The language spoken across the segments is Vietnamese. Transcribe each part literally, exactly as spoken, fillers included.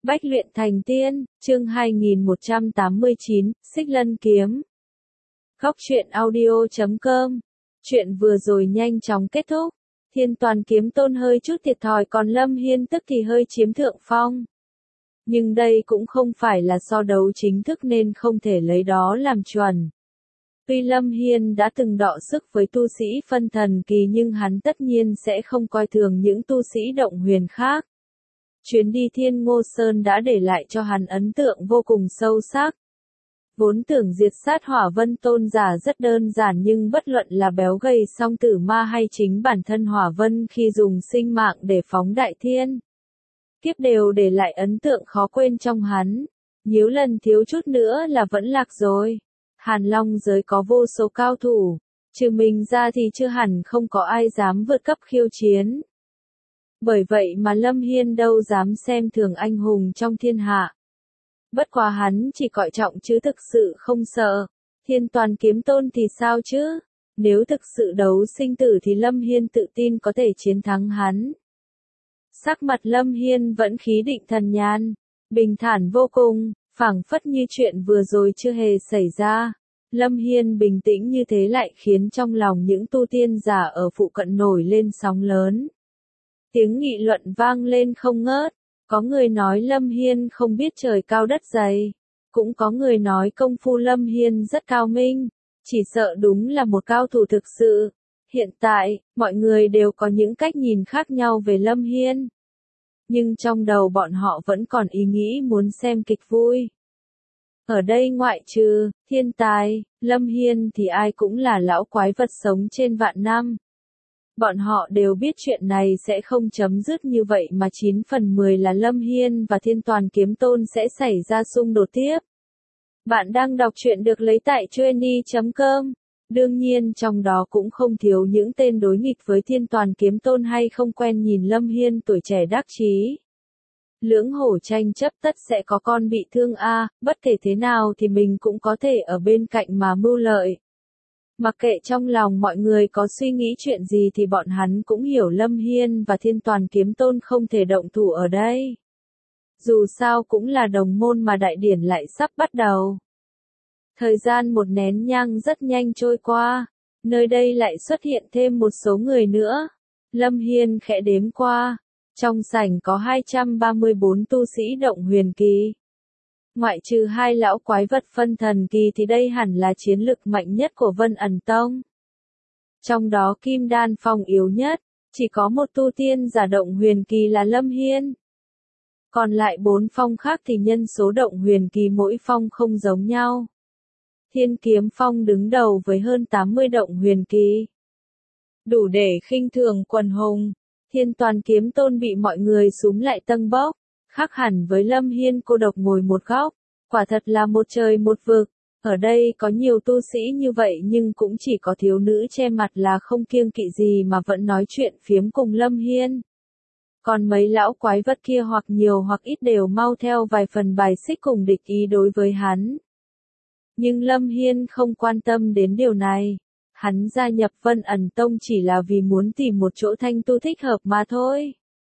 Bách luyện thành tiên, chương hai nghìn một trăm tám mươi chín, Xích Lân Kiếm. Góc truyện audio chấm com. Chuyện vừa rồi nhanh chóng kết thúc. Thiên Toàn Kiếm Tôn hơi chút thiệt thòi, còn Lâm Hiên tức thì hơi chiếm thượng phong. Nhưng đây cũng không phải là so đấu chính thức nên không thể lấy đó làm chuẩn. Tuy Lâm Hiên đã từng đọ sức với tu sĩ phân thần kỳ nhưng hắn tất nhiên sẽ không coi thường những tu sĩ động huyền khác. Chuyến đi Thiên Ngô Sơn đã để lại cho hắn ấn tượng vô cùng sâu sắc. Vốn tưởng diệt sát Hỏa Vân Tôn giả rất đơn giản, nhưng bất luận là béo gầy song tử ma hay chính bản thân Hỏa Vân khi dùng sinh mạng để phóng đại thiên kiếp đều để lại ấn tượng khó quên trong hắn. Nếu lần thiếu chút nữa là vẫn lạc rồi. Hàn Long giới có vô số cao thủ, trừ mình ra thì chưa hẳn không có ai dám vượt cấp khiêu chiến. Bởi vậy mà Lâm Hiên đâu dám xem thường anh hùng trong thiên hạ. Bất quá hắn chỉ coi trọng chứ thực sự không sợ. Thiên Toàn Kiếm Tôn thì sao chứ? Nếu thực sự đấu sinh tử thì Lâm Hiên tự tin có thể chiến thắng hắn. Sắc mặt Lâm Hiên vẫn khí định thần nhàn, bình thản vô cùng, phảng phất như chuyện vừa rồi chưa hề xảy ra. Lâm Hiên bình tĩnh như thế lại khiến trong lòng những tu tiên giả ở phụ cận nổi lên sóng lớn. Tiếng nghị luận vang lên không ngớt, có người nói Lâm Hiên không biết trời cao đất dày, cũng có người nói công phu Lâm Hiên rất cao minh, chỉ sợ đúng là một cao thủ thực sự. Hiện tại, mọi người đều có những cách nhìn khác nhau về Lâm Hiên. Nhưng trong đầu bọn họ vẫn còn ý nghĩ muốn xem kịch vui. Ở đây ngoại trừ thiên tài, Lâm Hiên thì ai cũng là lão quái vật sống trên vạn năm. Bọn họ đều biết chuyện này sẽ không chấm dứt như vậy mà chín phần mười là Lâm Hiên và Thiên Toàn Kiếm Tôn sẽ xảy ra xung đột tiếp. Bạn đang đọc truyện được lấy tại trueny chấm com. Đương nhiên trong đó cũng không thiếu những tên đối nghịch với Thiên Toàn Kiếm Tôn hay không quen nhìn Lâm Hiên tuổi trẻ đắc chí. Lưỡng hổ tranh chấp tất sẽ có con bị thương a, à, bất kể thế nào thì mình cũng có thể ở bên cạnh mà mưu lợi. Mặc kệ trong lòng mọi người có suy nghĩ chuyện gì thì bọn hắn cũng hiểu Lâm Hiên và Thiên Toàn Kiếm Tôn không thể động thủ ở đây. Dù sao cũng là đồng môn mà đại điển lại sắp bắt đầu. Thời gian một nén nhang rất nhanh trôi qua, nơi đây lại xuất hiện thêm một số người nữa. Lâm Hiên khẽ đếm qua, trong sảnh có hai trăm ba mươi bốn tu sĩ động huyền kỳ. Ngoại trừ hai lão quái vật phân thần kỳ thì đây hẳn là chiến lực mạnh nhất của Vân Ẩn Tông. Trong đó Kim Đan Phong yếu nhất, chỉ có một tu tiên giả động huyền kỳ là Lâm Hiên. Còn lại bốn phong khác thì nhân số động huyền kỳ mỗi phong không giống nhau. Thiên Kiếm Phong đứng đầu với hơn tám mươi động huyền kỳ. Đủ để khinh thường quần hùng. Thiên Toàn Kiếm Tôn bị mọi người súm lại tâng bốc. Khác hẳn với Lâm Hiên cô độc ngồi một góc, quả thật là một trời một vực. Ở đây có nhiều tu sĩ như vậy nhưng cũng chỉ có thiếu nữ che mặt là không kiêng kỵ gì mà vẫn nói chuyện phiếm cùng Lâm Hiên. Còn mấy lão quái vật kia hoặc nhiều hoặc ít đều mau theo vài phần bài xích cùng địch ý đối với hắn. Nhưng Lâm Hiên không quan tâm đến điều này. Hắn gia nhập Vân Ẩn Tông chỉ là vì muốn tìm một chỗ thanh tu thích hợp mà thôi.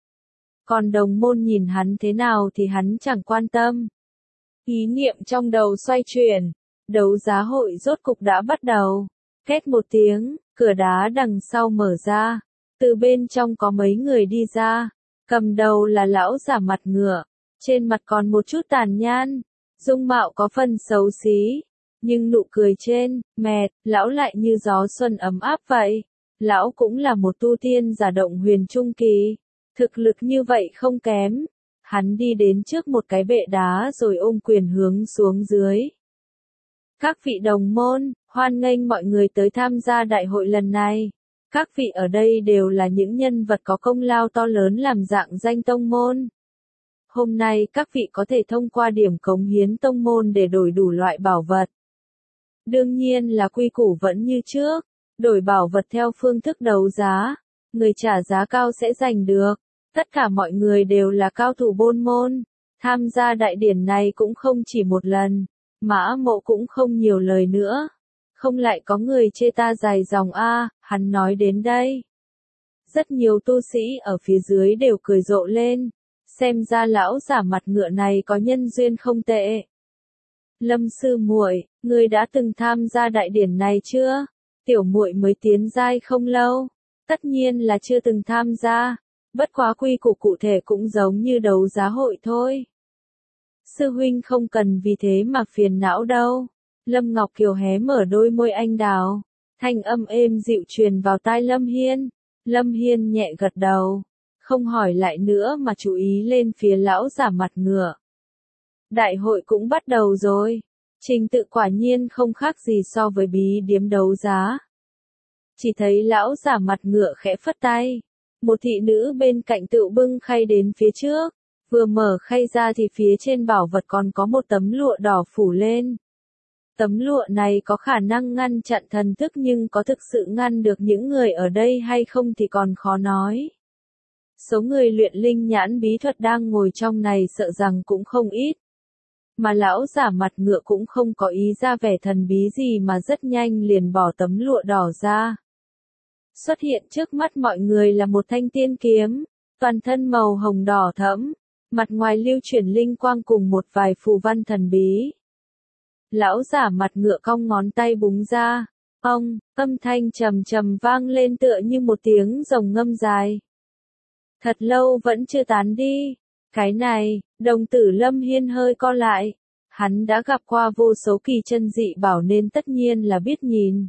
Còn đồng môn nhìn hắn thế nào thì hắn chẳng quan tâm. Ý niệm trong đầu xoay chuyển, đấu giá hội rốt cục đã bắt đầu. Két một tiếng, cửa đá đằng sau mở ra. Từ bên trong có mấy người đi ra. Cầm đầu là lão giả mặt ngựa. Trên mặt còn một chút tàn nhang. Dung mạo có phần xấu xí. Nhưng nụ cười trên, mệt, lão lại như gió xuân ấm áp vậy. Lão cũng là một tu tiên giả động huyền trung kỳ. Thực lực như vậy không kém. Hắn đi đến trước một cái bệ đá rồi ôm quyền hướng xuống dưới. Các vị đồng môn, hoan nghênh mọi người tới tham gia đại hội lần này. Các vị ở đây đều là những nhân vật có công lao to lớn làm dạng danh tông môn. Hôm nay các vị có thể thông qua điểm cống hiến tông môn để đổi đủ loại bảo vật. Đương nhiên là quy củ vẫn như trước, đổi bảo vật theo phương thức đấu giá. Người trả giá cao sẽ giành được. Tất cả mọi người đều là cao thủ bôn môn. Tham gia đại điển này cũng không chỉ một lần. Mã Mộ cũng không nhiều lời nữa. Không lại có người chê ta dài dòng a, hắn nói đến đây. Rất nhiều tu sĩ ở phía dưới đều cười rộ lên. Xem ra lão giả mặt ngựa này có nhân duyên không tệ. Lâm sư muội, ngươi đã từng tham gia đại điển này chưa? Tiểu muội mới tiến giai không lâu, tất nhiên là chưa từng tham gia, bất quá quy củ cụ thể cũng giống như đấu giá hội thôi. Sư huynh không cần vì thế mà phiền não đâu. Lâm Ngọc Kiều hé mở đôi môi anh đào, thanh âm êm dịu truyền vào tai Lâm Hiên. Lâm Hiên nhẹ gật đầu, không hỏi lại nữa mà chú ý lên phía lão giả mặt ngựa. Đại hội cũng bắt đầu rồi, trình tự quả nhiên không khác gì so với bí điếm đấu giá. Chỉ thấy lão giả mặt ngựa khẽ phất tay, một thị nữ bên cạnh tự bưng khay đến phía trước, vừa mở khay ra thì phía trên bảo vật còn có một tấm lụa đỏ phủ lên. Tấm lụa này có khả năng ngăn chặn thần thức nhưng có thực sự ngăn được những người ở đây hay không thì còn khó nói. Số người luyện linh nhãn bí thuật đang ngồi trong này sợ rằng cũng không ít. Mà lão giả mặt ngựa cũng không có ý ra vẻ thần bí gì mà rất nhanh liền bỏ tấm lụa đỏ ra. Xuất hiện trước mắt mọi người là một thanh tiên kiếm, toàn thân màu hồng đỏ thẫm, mặt ngoài lưu chuyển linh quang cùng một vài phù văn thần bí. Lão giả mặt ngựa cong ngón tay búng ra, ông, âm thanh trầm trầm vang lên tựa như một tiếng rồng ngâm dài. Thật lâu vẫn chưa tán đi. Cái này, đồng tử Lâm Hiên hơi co lại. Hắn đã gặp qua vô số kỳ chân dị bảo nên tất nhiên là biết nhìn.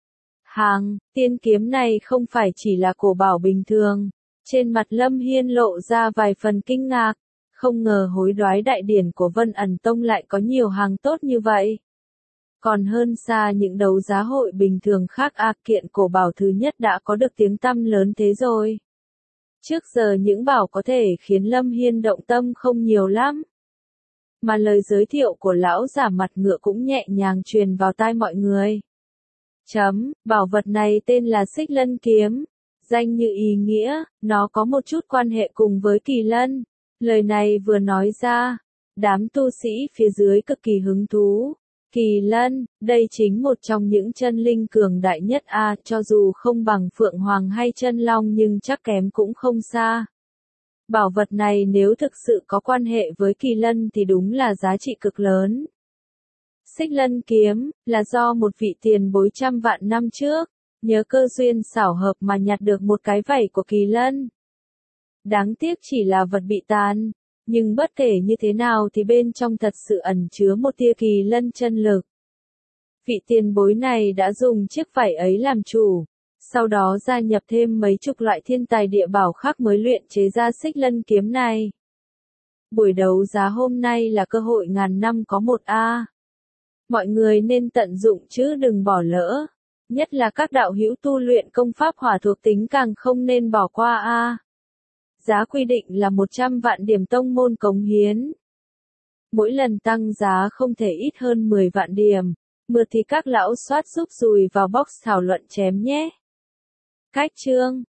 Hàng, tiên kiếm này không phải chỉ là cổ bảo bình thường. Trên mặt Lâm Hiên lộ ra vài phần kinh ngạc. Không ngờ hối đoái đại điển của Vân ẩn tông lại có nhiều hàng tốt như vậy. Còn hơn xa những đấu giá hội bình thường khác a kiện cổ bảo thứ nhất đã có được tiếng tăm lớn thế rồi. Trước giờ những bảo có thể khiến Lâm Hiên động tâm không nhiều lắm. Mà lời giới thiệu của lão giả mặt ngựa cũng nhẹ nhàng truyền vào tai mọi người. Chấm, bảo vật này tên là Xích Lân Kiếm. Danh như ý nghĩa, nó có một chút quan hệ cùng với Kỳ Lân. Lời này vừa nói ra, đám tu sĩ phía dưới cực kỳ hứng thú. Kỳ Lân, đây chính một trong những chân linh cường đại nhất a, cho dù không bằng Phượng Hoàng hay Chân Long nhưng chắc kém cũng không xa. Bảo vật này nếu thực sự có quan hệ với Kỳ Lân thì đúng là giá trị cực lớn. Xích Lân Kiếm, là do một vị tiền bối trăm vạn năm trước, nhớ cơ duyên xảo hợp mà nhặt được một cái vảy của Kỳ Lân. Đáng tiếc chỉ là vật bị tàn, nhưng bất kể như thế nào thì bên trong thật sự ẩn chứa một tia Kỳ Lân chân lực. Vị tiền bối này đã dùng chiếc vảy ấy làm chủ, sau đó gia nhập thêm mấy chục loại thiên tài địa bảo khác mới luyện chế ra Xích Lân Kiếm này. Buổi đấu giá hôm nay là cơ hội ngàn năm có một a. Mọi người nên tận dụng chứ đừng bỏ lỡ, nhất là các đạo hữu tu luyện công pháp hỏa thuộc tính càng không nên bỏ qua a. Giá quy định là một trăm vạn điểm tông môn cống hiến. Mỗi lần tăng giá không thể ít hơn mười vạn điểm. Mượt thì các lão soát giúp dùi vào box thảo luận chém nhé. Cách chương